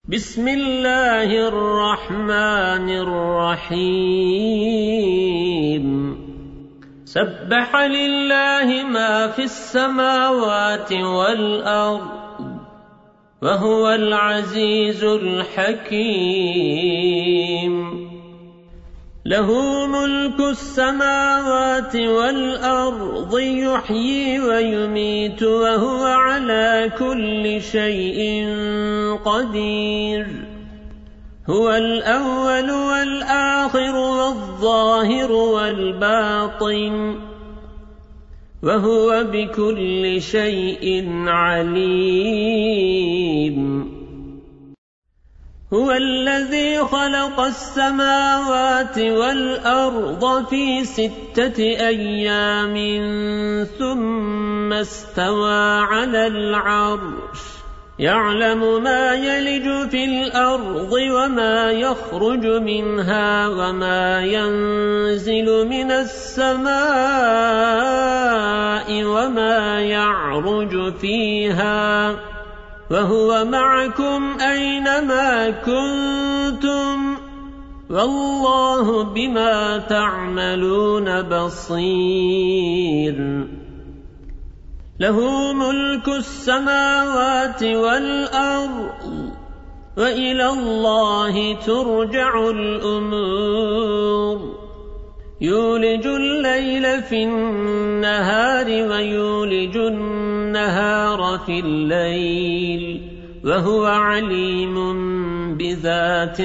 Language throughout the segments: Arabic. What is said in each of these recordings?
بسم الله الرحمن الرحيم سبح لله ما في السماوات والأرض وهو العزيز الحكيم له ملك السماوات والأرض يحيي ويميت وهو على كل شيء قدير هو الأول والآخر والظاهر والباطن وهو بكل شيء عليم هو الذي خلق السماوات والأرض في 6 أيام ثم استوى على العرش يعلم ما يلج في الأرض وما يخرج منها وما ينزل من السماء وما يعرج فيها وهو معكم أينما كنتم والله بما تعملون بصير له ملك السماوات والأرض وإلى الله ترجع الأمور يولج الليل في النهار ويولج النهار في الليل وهو عليم بذات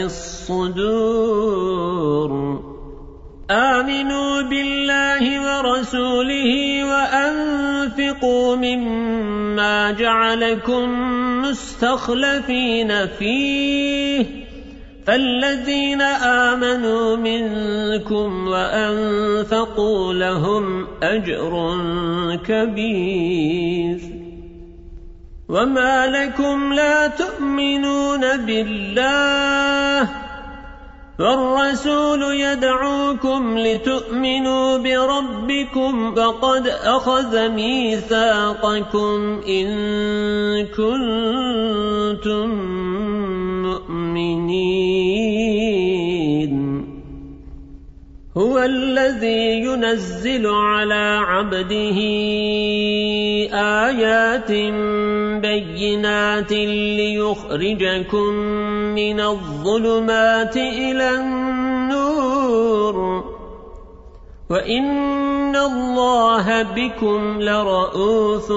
الصدور آمنوا بالله ورسوله وأنفقوا مما جعلكم مستخلفين فيه فالذين آمنوا منكم وأنفقوا لهم أجر كبير وما لكم لا تؤمنون بالله والرسول يدعوكم لتؤمنوا بربكم وقد أخذ ميثاقكم إن كنتم مؤمنين هو الذي ينزل على عبده آيات بينات ليخرجكم من الظلمات إلى النور وإن الله بكم لرءوف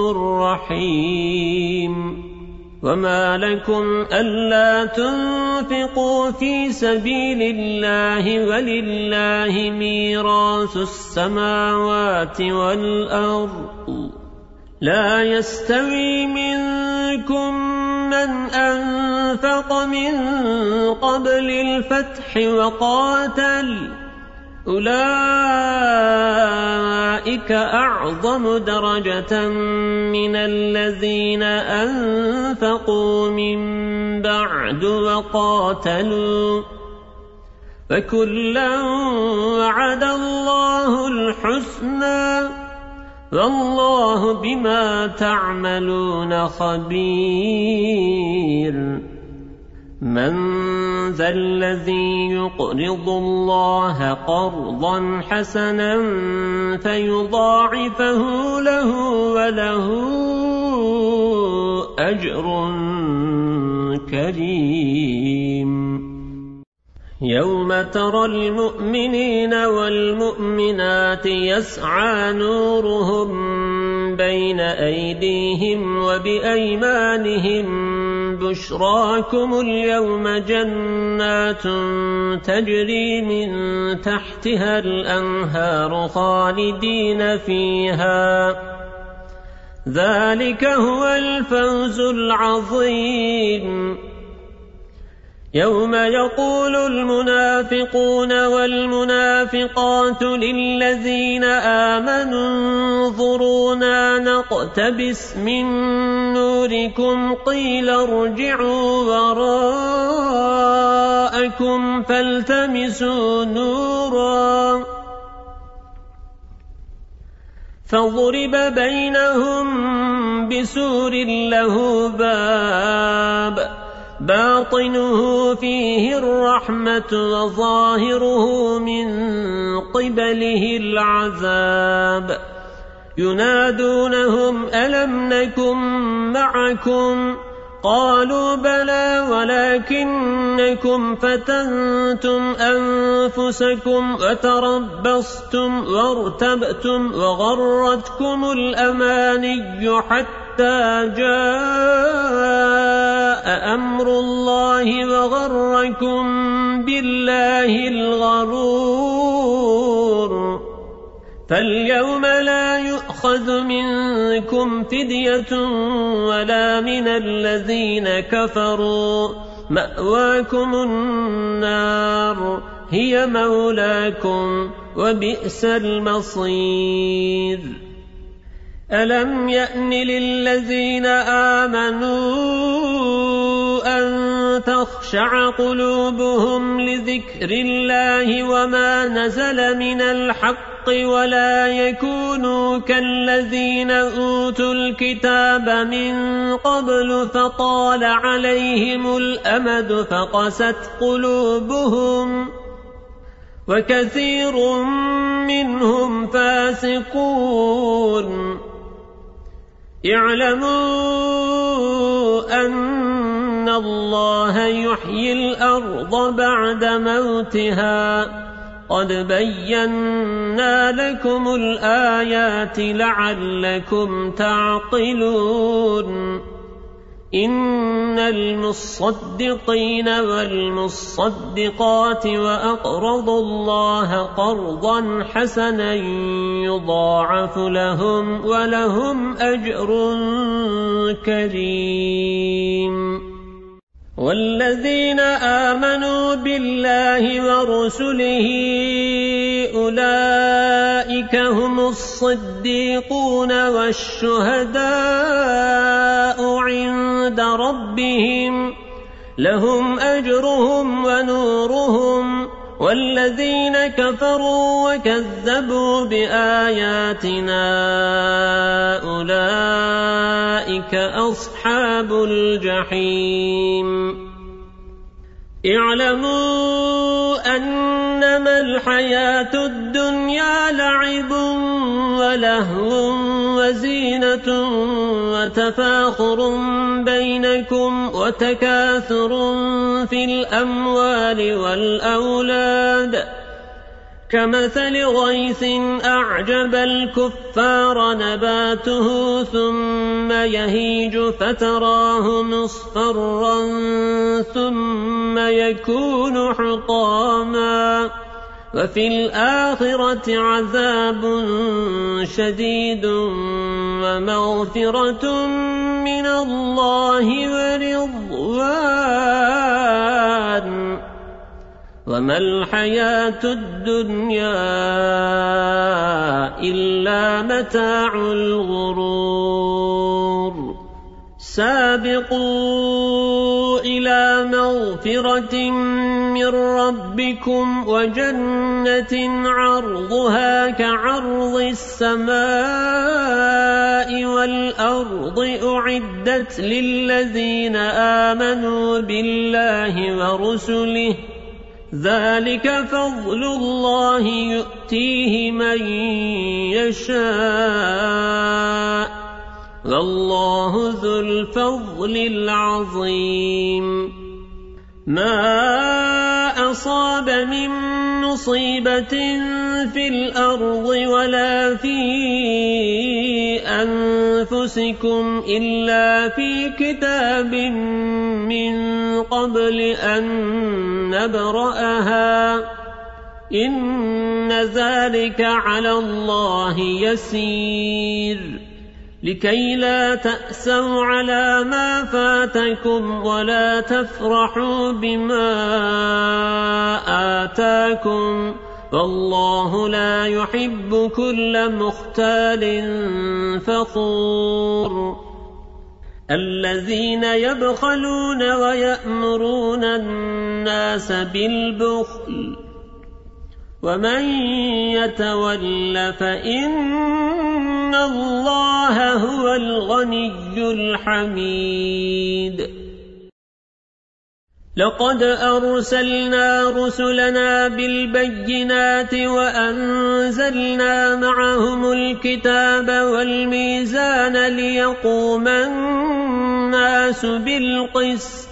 رحيم وما لكم ألا تنفقوا في سبيل الله ولله ميراث السماوات والأرض لا يستوي منكم من أنفق من قبل الفتح وقاتل أولئك أعظم درجة من الذين أنفقوا من بعد وقاتلوا فكلا وعد الله الحسنى والله بما تعملون خبير من ذا الذي يقرض الله قرضا حسنا فيضاعفه له وله أجر كريم يوم ترى المؤمنين والمؤمنات يسعى نورهم بين أيديهم وبأيمانهم بشراكم اليوم جنات تجري من تحتها الأنهار خالدين فيها ذلك هو الفوز العظيم يوم يقول المنافقون والمنافقات للذين آمنوا انظرونا نقتبس من نوركم قيل ارجعوا وراءكم فالتمسوا نورا فضرب بينهم بسور له باطنه فيه الرحمة وظاهره من قبله العذاب ينادونهم ألم نكن معكم قالوا بلى ولكنكم فتنتم أنفسكم وتربصتم وارتبتم وغرتكم الأماني حتى جاء أمر الله وغركم بالله الغرور فاليوم لا يؤخذ منكم فدية ولا من الذين كفروا مأواكم النار هي مولاكم وبئس المصير ألم يأن للذين آمنوا أن تخشع قلوبهم لذكر الله وما نزل من الحق ولا يكونوا كالذين أوتوا الكتاب من قبل فطال عليهم الأمد فقست قلوبهم وكثير منهم فاسقون اعلموا أن الله يحيي الأرض بعد موتها قد بينا لكم الآيات لعلكم تعقلون إن المصدقين والمصدقات وأقرضوا الله قرضا حسنا يضاعف لهم ولهم أجر كريم والذين آمنوا بالله ورسله أولئك هم الصديقون والشهداء عند ربهم لهم أجرهم ونورهم والذين كفروا وكذبوا بآياتنا أولئك أصحاب الجحيم اعلموا أنما الحياة الدنيا لعب ولهو وزينة وتفاخر بينكم وتكاثر في الأموال والأولاد كمثل غيث أعجب الكفار نباته ثم يهيج فتراه مصفرا ثم يكون حطاما وفي الآخرة عذاب شديد ومغفرة من الله ورضوان وما الحياة الدنيا إلا متاع الغرور سابقوا إلى مغفرة من ربكم وجنة عرضها كعرض السماء والأرض أعدت للذين آمنوا بالله ورسله ذلك فضل الله يؤتيه من يشاء والله ذو الفضل العظيم ما أصاب من مصيبة في الأرض ولا في أنفسكم إلا في كتاب من قبل أن نبرأها إن ذلك على الله يسير لكي لا تأسوا على ما فاتكم ولا تفرحوا بما آتاكم والله لا يحب كل مختال فخور الذين يبخلون ويأمرون الناس بالبخل ومن يتول فإن الله هو الغني الحميد لقد أرسلنا رسلنا بالبينات وأنزلنا معهم الكتاب والميزان ليقوم الناس بالقسط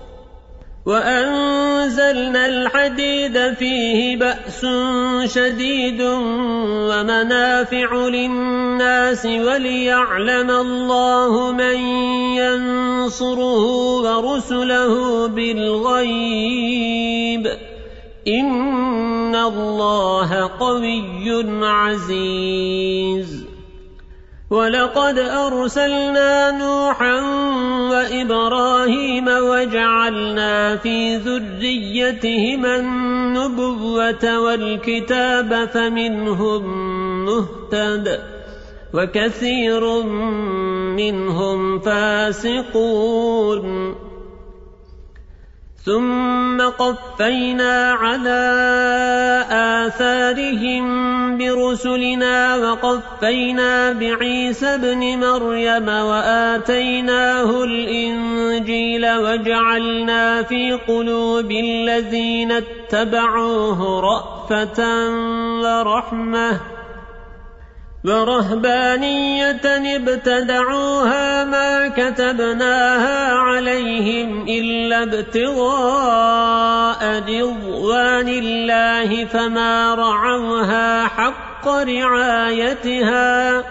وأنزلنا الحديد فيه بأس شديد ومنافع للناس وليعلم الله من ينصره ورسله بالغيب إن الله قوي عزيز ولقد أرسلنا نوحا وإبراهيم وجعلنا في ذريتهما النبوة والكتاب فمنهم مهتد وكثير منهم فاسقون ثم قفينا على آثارهم برسلنا وقفينا بعيسى ابن مريم وآتيناه الإنجيل وجعلنا في قلوب الذين اتبعوه رأفة ورحمة ورهبانية ابتدعوها ما كتبناها عليهم إلا ابتغاء رضوان الله فما رعوها حق رعايتها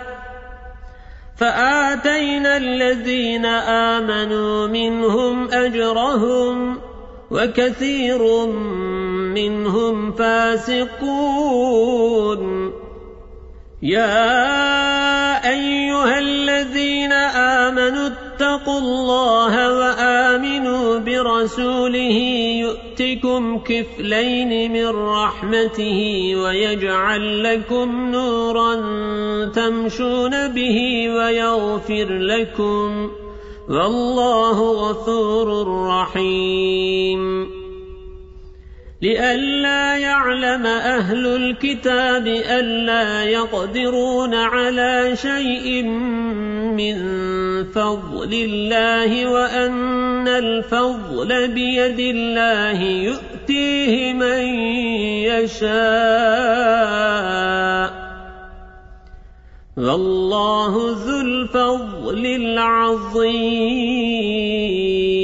فآتينا الذين آمنوا منهم أجرهم وكثير منهم فاسقون يا أيها الذين آمنوا اتقوا الله وآمنوا برسوله يؤتكم كفلين من رحمته ويجعل لكم نورا تمشون به ويغفر لكم والله غفور رحيم لئلا يعلم أهل الكتاب ألا يقدرون على شيء من فضل الله وأن الفضل بيد الله يؤتيه من يشاء والله ذو الفضل العظيم